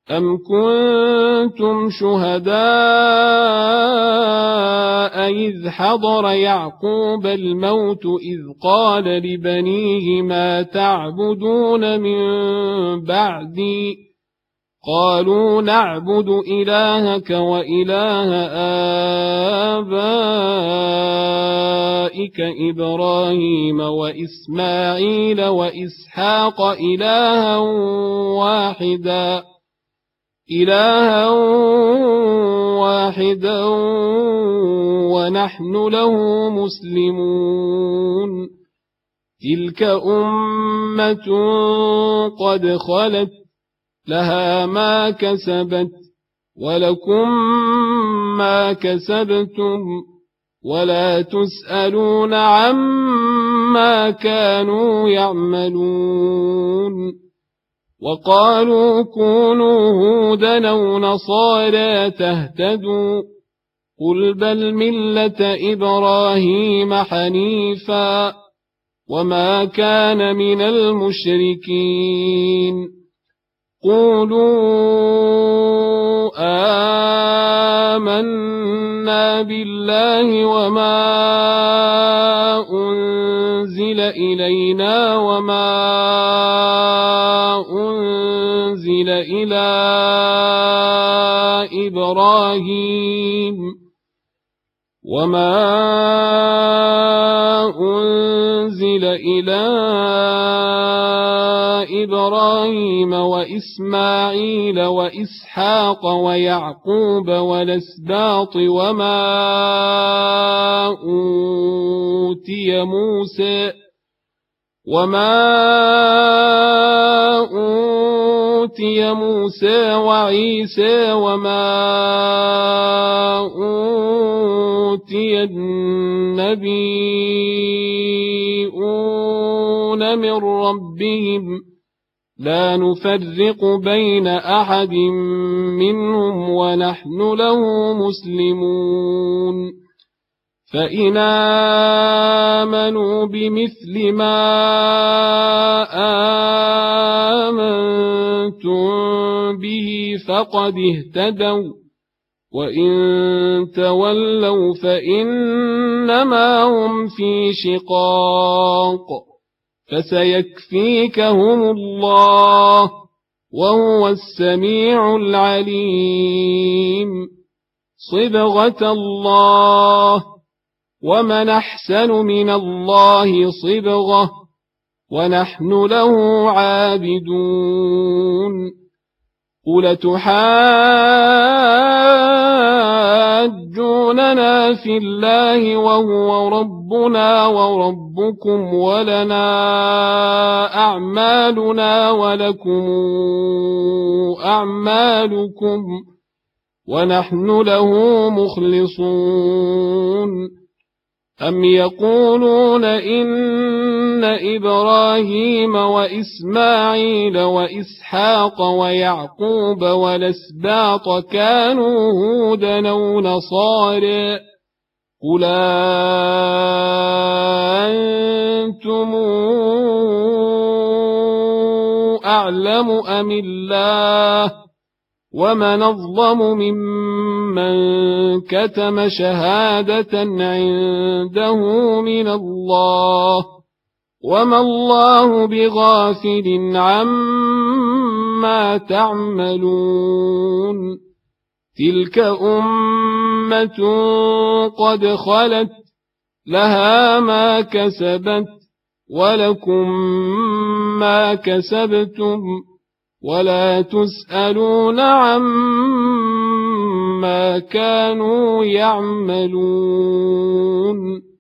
أم كنتم شهداء إذ حضر يعقوب الموت إذ قال لبنيه ما تعبدون من بعدي قالوا نعبد إلهك وإله آبائك إبراهيم وإسماعيل وإسحاق إلها واحدا ونحن له مسلمون تلك أمة قد خلت لها ما كسبت ولكم ما كسبتم ولا تسألون عما كانوا يعملون وقالوا كونوا هودا أو نصارى تهتدوا قل بل ملة إبراهيم حنيفا وما كان من المشركين قولوا آمنا بالله وما أنزل إلينا وما أنزل إلى إبراهيم وإسماعيل وإسحاق ويعقوب والأسباط وما أوتي موسى وعيسى وما أوتي النبيون من ربهم لا نفرق بين أحد منهم ونحن له مسلمون فإن آمنوا بمثل ما آمنتم به فقد اهتدوا وإن تولوا فإنما هم في شقاق فسيكفيكهم الله وهو السميع العليم صبغة الله ومن أحسن من الله صبغة ونحن له عابدون قل تحاجوننا في الله وهو ربنا وربكم ولنا أعمالنا ولكم أعمالكم ونحن له مخلصون أم يقولون إن إبراهيم وإسماعيل وإسحاق ويعقوب والأسباط كانوا هودا أو نصارى قل أنتم أعلم أم الله ومن أظلم ممن كتم شهادة عنده من الله وما الله بغافل عما تعملون تلك أمة قد خلت لها ما كسبت ولكم ما كسبتم ولا تسألون عما كانوا يعملون